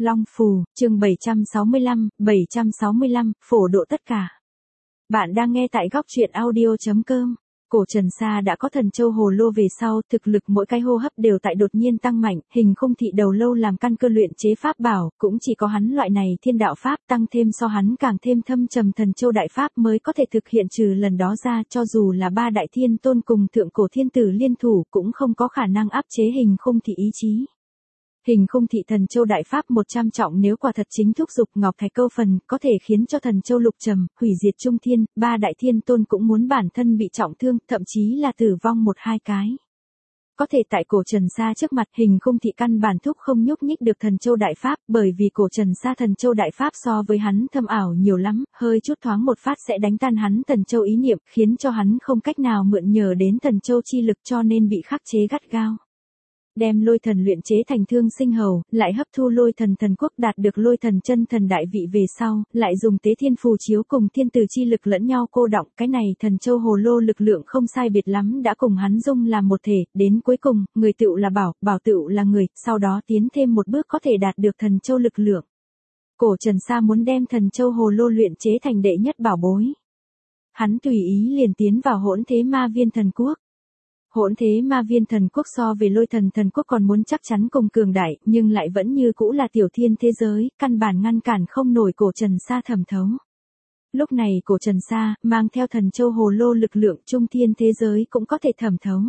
Long Phù, chương 765, phổ độ tất cả. Bạn đang nghe tại góc truyện audio.com. Cổ Trần Sa đã có thần châu hồ lô về sau, thực lực mỗi cái hô hấp đều tại đột nhiên tăng mạnh, hình khung thị đầu lâu làm căn cơ luyện chế pháp bảo, cũng chỉ có hắn loại này thiên đạo pháp tăng thêm so hắn càng thêm thâm trầm thần châu đại pháp mới có thể thực hiện, trừ lần đó ra cho dù là ba đại thiên tôn cùng thượng cổ thiên tử liên thủ cũng không có khả năng áp chế hình khung thị ý chí. Hình khung thị thần châu đại pháp 100 trọng nếu quả thật chính thúc dục ngọc thạch câu phần, có thể khiến cho thần châu lục trầm, hủy diệt trung thiên, ba đại thiên tôn cũng muốn bản thân bị trọng thương, thậm chí là tử vong một hai cái. Có thể tại Cổ Trần Sa trước mặt, hình khung thị căn bản thúc không nhúc nhích được thần châu đại pháp, bởi vì Cổ Trần Sa thần châu đại pháp so với hắn thâm ảo nhiều lắm, hơi chút thoáng một phát sẽ đánh tan hắn thần châu ý niệm, khiến cho hắn không cách nào mượn nhờ đến thần châu chi lực, cho nên bị khắc chế gắt gao. Đem lôi thần luyện chế thành thương sinh hầu, lại hấp thu lôi thần thần quốc đạt được lôi thần chân thần đại vị về sau, lại dùng tế thiên phù chiếu cùng thiên tử chi lực lẫn nhau cô động, cái này thần châu hồ lô lực lượng không sai biệt lắm đã cùng hắn dung làm một thể, đến cuối cùng, người tựu là bảo, bảo tựu là người, sau đó tiến thêm một bước có thể đạt được thần châu lực lượng. Cổ Trần Sa muốn đem thần châu hồ lô luyện chế thành đệ nhất bảo bối. Hắn tùy ý liền tiến vào Hỗn Thế Ma Viên Thần Quốc. Hỗn Thế Ma Viên Thần Quốc so về lôi thần thần quốc còn muốn chắc chắn cùng cường đại, nhưng lại vẫn như cũ là tiểu thiên thế giới, căn bản ngăn cản không nổi Cổ Trần Sa thẩm thấu. Lúc này Cổ Trần Sa, mang theo thần châu hồ lô lực lượng trung thiên thế giới cũng có thể thẩm thấu.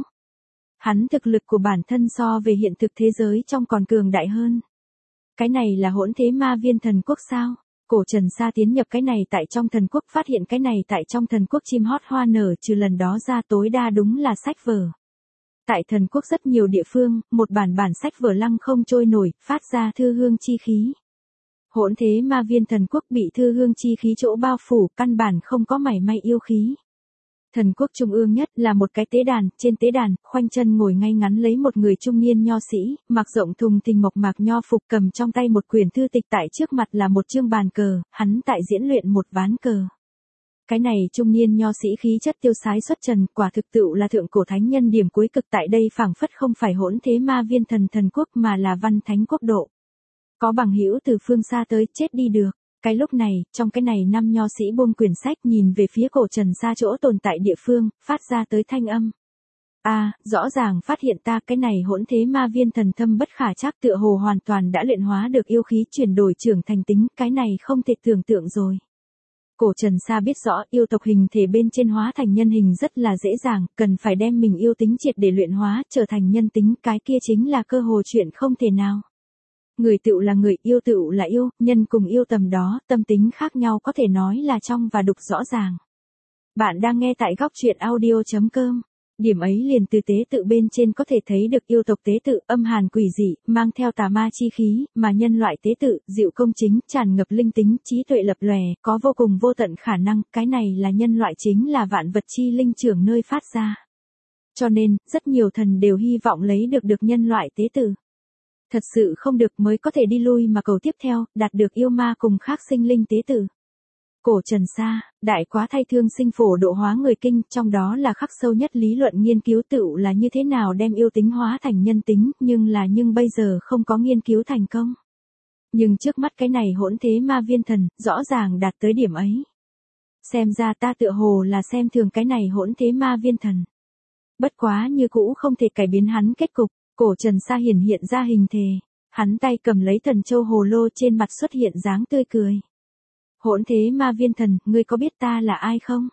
Hắn thực lực của bản thân so về hiện thực thế giới trong còn cường đại hơn. Cái này là Hỗn Thế Ma Viên Thần Quốc sao? Cổ Trần Sa tiến nhập cái này tại trong thần quốc, phát hiện cái này tại trong thần quốc chim hót hoa nở, trừ lần đó ra tối đa đúng là sách vở. Tại thần quốc rất nhiều địa phương, một bản sách vở lăng không trôi nổi, phát ra thư hương chi khí. Hỗn Thế Ma Viên Thần Quốc bị thư hương chi khí chỗ bao phủ, căn bản không có mảy may yêu khí. Thần quốc trung ương nhất là một cái tế đàn, trên tế đàn, khoanh chân ngồi ngay ngắn lấy một người trung niên nho sĩ, mặc rộng thùng thình mộc mạc nho phục, cầm trong tay một quyển thư tịch, tại trước mặt là một chương bàn cờ, hắn tại diễn luyện một ván cờ. Cái này trung niên nho sĩ khí chất tiêu sái xuất trần, quả thực tựu là thượng cổ thánh nhân điểm cuối cực, tại đây phảng phất không phải Hỗn Thế Ma Viên thần quốc mà là Văn Thánh quốc độ. Có bằng hữu từ phương xa tới, chết đi được. Cái lúc này, trong cái này năm nho sĩ buông quyển sách nhìn về phía Cổ Trần Sa chỗ tồn tại địa phương, phát ra tới thanh âm. Rõ ràng phát hiện ta, cái này Hỗn Thế Ma Viên thần thâm bất khả trắc, tựa hồ hoàn toàn đã luyện hóa được yêu khí, chuyển đổi trưởng thành tính, cái này không thể tưởng tượng rồi. Cổ Trần Sa biết rõ yêu tộc hình thể bên trên hóa thành nhân hình rất là dễ dàng, cần phải đem mình yêu tính triệt để luyện hóa, trở thành nhân tính, cái kia chính là cơ hồ chuyện không thể nào. Người tựu là người, yêu tựu là yêu, nhân cùng yêu tầm đó, tâm tính khác nhau có thể nói là trong và đục rõ ràng. Bạn đang nghe tại góc truyện audio.com. Điểm ấy liền từ tế tự bên trên có thể thấy được yêu tộc tế tự âm hàn quỷ dị, mang theo tà ma chi khí, mà nhân loại tế tự, dịu công chính, tràn ngập linh tính, trí tuệ lập lòe, có vô cùng vô tận khả năng, cái này là nhân loại chính là vạn vật chi linh trưởng nơi phát ra. Cho nên, rất nhiều thần đều hy vọng lấy được nhân loại tế tự. Thật sự không được mới có thể đi lui mà cầu tiếp theo, đạt được yêu ma cùng khác sinh linh tế tự. Cổ Trần Sa, đại quá thay thương sinh phổ độ hóa người kinh, trong đó là khắc sâu nhất lý luận nghiên cứu tựu là như thế nào đem yêu tính hóa thành nhân tính, nhưng bây giờ không có nghiên cứu thành công. Nhưng trước mắt cái này Hỗn Thế Ma Viên thần, rõ ràng đạt tới điểm ấy. Xem ra ta tựa hồ là xem thường cái này Hỗn Thế Ma Viên thần. Bất quá như cũ không thể cải biến hắn kết cục. Cổ Trần Sa hiện ra hình thề, hắn tay cầm lấy thần châu hồ lô, trên mặt xuất hiện dáng tươi cười. Hỗn Thế Ma Viên thần, ngươi có biết ta là ai không?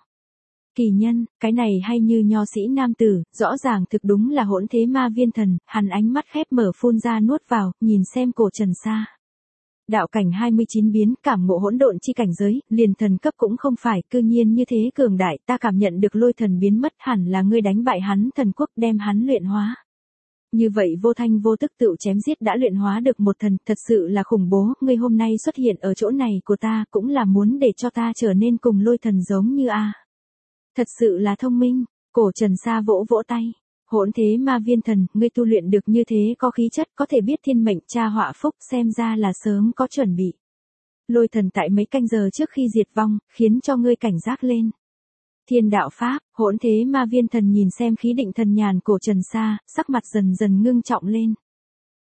Kỳ nhân, cái này hay như nho sĩ nam tử, rõ ràng thực đúng là Hỗn Thế Ma Viên thần, hắn ánh mắt khép mở phun ra nuốt vào, nhìn xem Cổ Trần Sa. Đạo cảnh 29 biến, cảm ngộ hỗn độn chi cảnh giới, liền thần cấp cũng không phải, cư nhiên như thế cường đại, ta cảm nhận được lôi thần biến mất, hẳn là ngươi đánh bại hắn thần quốc, đem hắn luyện hóa. Như vậy vô thanh vô tức tựu chém giết đã luyện hóa được một thần, thật sự là khủng bố, ngươi hôm nay xuất hiện ở chỗ này của ta, cũng là muốn để cho ta trở nên cùng lôi thần giống như Thật sự là thông minh. Cổ Trần Sa vỗ vỗ tay. Hỗn Thế Ma Viên thần, ngươi tu luyện được như thế có khí chất, có thể biết thiên mệnh tra họa phúc, xem ra là sớm có chuẩn bị. Lôi thần tại mấy canh giờ trước khi diệt vong, khiến cho ngươi cảnh giác lên. Thiên đạo pháp, Hỗn Thế Ma Viên thần nhìn xem khí định thần nhàn Cổ Trần Sa, sắc mặt dần dần ngưng trọng lên.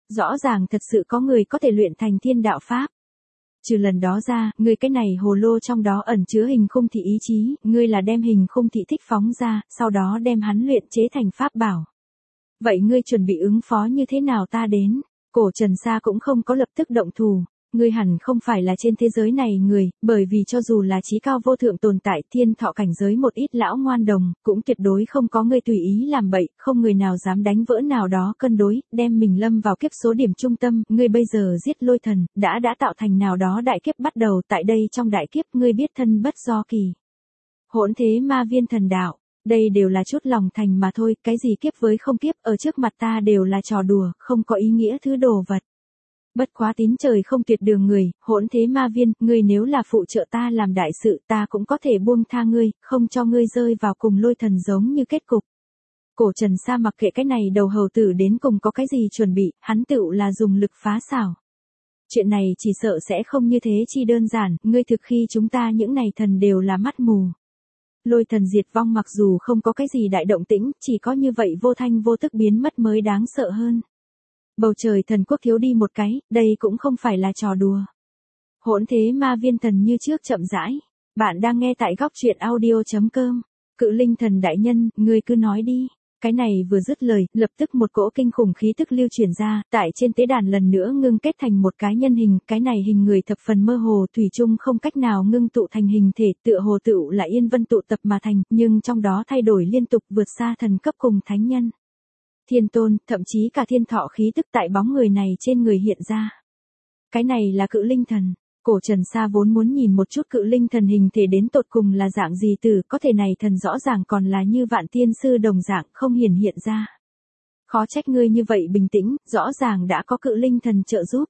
Rõ ràng thật sự có người có thể luyện thành thiên đạo pháp. Trừ lần đó ra, ngươi cái này hồ lô trong đó ẩn chứa hình khung thị ý chí, ngươi là đem hình khung thị thích phóng ra, sau đó đem hắn luyện chế thành pháp bảo. Vậy ngươi chuẩn bị ứng phó như thế nào ta đến? Cổ Trần Sa cũng không có lập tức động thủ. Ngươi hẳn không phải là trên thế giới này người, bởi vì cho dù là chí cao vô thượng tồn tại thiên thọ cảnh giới một ít lão ngoan đồng, cũng tuyệt đối không có ngươi tùy ý làm bậy, không người nào dám đánh vỡ nào đó cân đối, đem mình lâm vào kiếp số điểm trung tâm, ngươi bây giờ giết lôi thần, đã tạo thành nào đó đại kiếp bắt đầu tại đây trong đại kiếp ngươi biết thân bất do kỳ. Hỗn thế ma viên thần đạo, đây đều là chút lòng thành mà thôi, cái gì kiếp với không kiếp ở trước mặt ta đều là trò đùa, không có ý nghĩa thứ đồ vật. Bất quá tín trời không tuyệt đường người, hỗn thế ma viên, ngươi nếu là phụ trợ ta làm đại sự ta cũng có thể buông tha ngươi, không cho ngươi rơi vào cùng lôi thần giống như kết cục. Cổ Trần Sa mặc kệ cái này đầu hầu tử đến cùng có cái gì chuẩn bị, hắn tựu là dùng lực phá xảo. Chuyện này chỉ sợ sẽ không như thế chi đơn giản, ngươi thực khi chúng ta những này thần đều là mắt mù. Lôi thần diệt vong mặc dù không có cái gì đại động tĩnh, chỉ có như vậy vô thanh vô tức biến mất mới đáng sợ hơn. Bầu trời thần quốc thiếu đi một cái, đây cũng không phải là trò đùa. Hỗn thế ma viên thần như trước chậm rãi. Bạn đang nghe tại góc truyện audio.com. Cự linh thần đại nhân, ngươi cứ nói đi. Cái này vừa dứt lời, lập tức một cỗ kinh khủng khí tức lưu truyền ra, tại trên tế đàn lần nữa ngưng kết thành một cái nhân hình, cái này hình người thập phần mơ hồ, thủy chung không cách nào ngưng tụ thành hình thể, tựa hồ tựu là yên vân tụ tập mà thành, nhưng trong đó thay đổi liên tục vượt xa thần cấp cùng thánh nhân. Thiên tôn, thậm chí cả thiên thọ khí tức tại bóng người này trên người hiện ra. Cái này là cự linh thần. Cổ Trần Sa vốn muốn nhìn một chút cự linh thần hình thể đến tột cùng là dạng gì từ, có thể này thần rõ ràng còn là như vạn tiên sư đồng dạng không hiện ra. Khó trách ngươi như vậy bình tĩnh, rõ ràng đã có cự linh thần trợ giúp.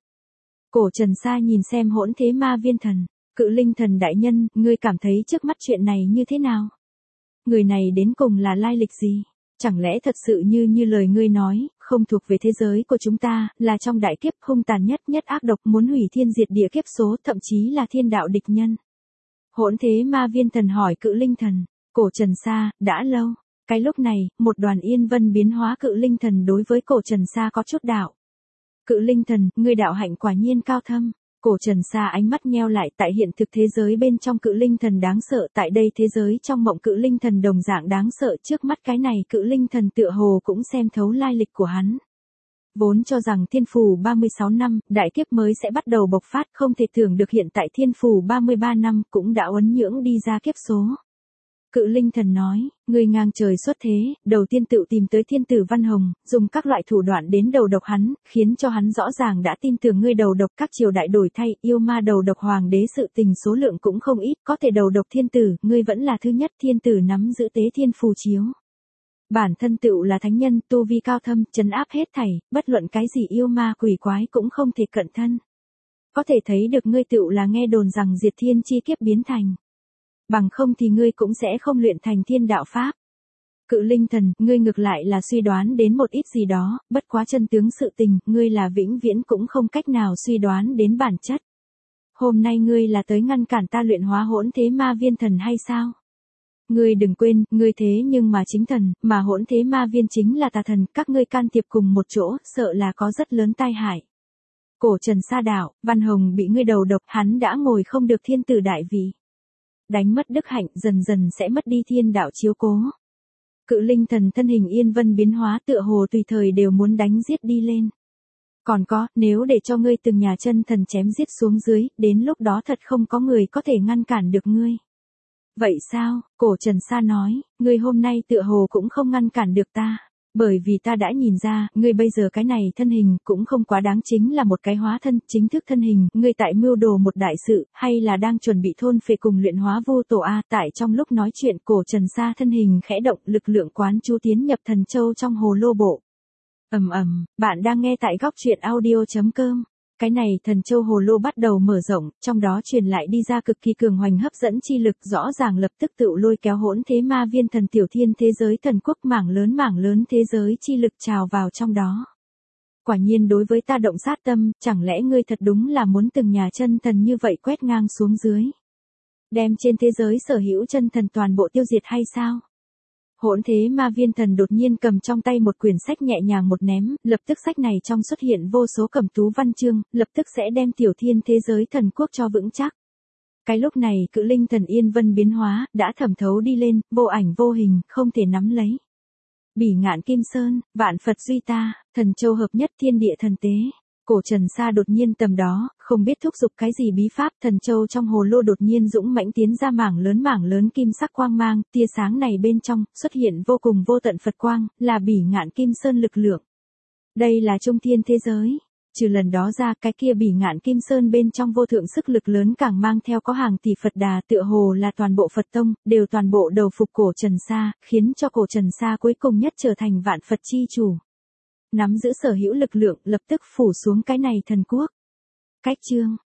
Cổ Trần Sa nhìn xem hỗn thế ma viên thần, cự linh thần đại nhân, ngươi cảm thấy trước mắt chuyện này như thế nào? Người này đến cùng là lai lịch gì? Chẳng lẽ thật sự như lời ngươi nói, không thuộc về thế giới của chúng ta, là trong đại kiếp hung tàn nhất ác độc muốn hủy thiên diệt địa kiếp số, thậm chí là thiên đạo địch nhân. Hỗn thế ma viên thần hỏi cự linh thần, Cổ Trần Sa, đã lâu. Cái lúc này, một đoàn yên vân biến hóa cự linh thần đối với Cổ Trần Sa có chút đạo. Cự linh thần, ngươi đạo hạnh quả nhiên cao thâm. Cổ Trần Sa ánh mắt nheo lại, tại hiện thực thế giới bên trong cự linh thần đáng sợ, tại đây thế giới trong mộng cự linh thần đồng dạng đáng sợ, trước mắt cái này cự linh thần tựa hồ cũng xem thấu lai lịch của hắn. Vốn cho rằng thiên phù 36 năm, đại kiếp mới sẽ bắt đầu bộc phát, không thể tưởng được hiện tại thiên phù 33 năm cũng đã uốn nhưỡng đi ra kiếp số. Cự linh thần nói, ngươi ngang trời xuất thế, đầu tiên tự tìm tới thiên tử Văn Hồng, dùng các loại thủ đoạn đến đầu độc hắn, khiến cho hắn rõ ràng đã tin tưởng ngươi đầu độc các triều đại đổi thay, yêu ma đầu độc hoàng đế sự tình số lượng cũng không ít, có thể đầu độc thiên tử, ngươi vẫn là thứ nhất, thiên tử nắm giữ tế thiên phù chiếu. Bản thân tựu là thánh nhân, tu vi cao thâm, trấn áp hết thảy, bất luận cái gì yêu ma quỷ quái cũng không thể cận thân. Có thể thấy được ngươi tựu là nghe đồn rằng diệt thiên chi kiếp biến thành. Bằng không thì ngươi cũng sẽ không luyện thành thiên đạo pháp. Cự linh thần, ngươi ngược lại là suy đoán đến một ít gì đó, bất quá chân tướng sự tình, ngươi là vĩnh viễn cũng không cách nào suy đoán đến bản chất. Hôm nay ngươi là tới ngăn cản ta luyện hóa hỗn thế ma viên thần hay sao? Ngươi đừng quên, ngươi thế nhưng mà chính thần, mà hỗn thế ma viên chính là tà thần, các ngươi can thiệp cùng một chỗ, sợ là có rất lớn tai hại. Cổ Trần Sa đạo, Văn Hồng bị ngươi đầu độc, hắn đã ngồi không được thiên tử đại vị. Đánh mất đức hạnh, dần dần sẽ mất đi thiên đạo chiếu cố. Cự linh thần thân hình yên vân biến hóa tựa hồ tùy thời đều muốn đánh giết đi lên. Còn có, nếu để cho ngươi từng nhà chân thần chém giết xuống dưới, đến lúc đó thật không có người có thể ngăn cản được ngươi. Vậy sao? Cổ Trần Sa nói, ngươi hôm nay tựa hồ cũng không ngăn cản được ta. Bởi vì ta đã nhìn ra, ngươi bây giờ cái này thân hình cũng không quá đáng, chính là một cái hóa thân, chính thức thân hình, ngươi tại mưu đồ một đại sự, hay là đang chuẩn bị thôn phệ cùng luyện hóa vô tổ a. Tại trong lúc nói chuyện, Cổ Trần Sa thân hình khẽ động, lực lượng quán chú tiến nhập thần châu trong hồ lô bộ. Bạn đang nghe tại góc truyện audio.com. Cái này thần châu hồ lô bắt đầu mở rộng, trong đó truyền lại đi ra cực kỳ cường hoành hấp dẫn chi lực, rõ ràng lập tức tự lôi kéo hỗn thế ma viên thần tiểu thiên thế giới thần quốc mảng lớn thế giới chi lực trào vào trong đó. Quả nhiên đối với ta động sát tâm, chẳng lẽ ngươi thật đúng là muốn từng nhà chân thần như vậy quét ngang xuống dưới? Đem trên thế giới sở hữu chân thần toàn bộ tiêu diệt hay sao? Hỗn Thế Ma Viên Thần đột nhiên cầm trong tay một quyển sách nhẹ nhàng một ném, lập tức sách này trong xuất hiện vô số cẩm tú văn chương, lập tức sẽ đem tiểu thiên thế giới thần quốc cho vững chắc. Cái lúc này Cự Linh Thần Yên Vân biến hóa, đã thẩm thấu đi lên, vô ảnh vô hình, không thể nắm lấy. Bỉ Ngạn Kim Sơn, vạn Phật duy ta, thần châu hợp nhất thiên địa thần tế. Cổ Trần Sa đột nhiên tầm đó, không biết thúc giục cái gì bí pháp, thần châu trong hồ lô đột nhiên dũng mãnh tiến ra mảng lớn kim sắc quang mang, tia sáng này bên trong, xuất hiện vô cùng vô tận Phật quang, là Bỉ Ngạn Kim Sơn lực lượng. Đây là trung thiên thế giới. Trừ lần đó ra, cái kia Bỉ Ngạn Kim Sơn bên trong vô thượng sức lực lớn càng mang theo có hàng tỷ Phật đà, tựa hồ là toàn bộ Phật tông, đều toàn bộ đầu phục Cổ Trần Sa, khiến cho Cổ Trần Sa cuối cùng nhất trở thành vạn Phật chi chủ. Nắm giữ sở hữu lực lượng, lập tức phủ xuống cái này thần quốc. Cách chương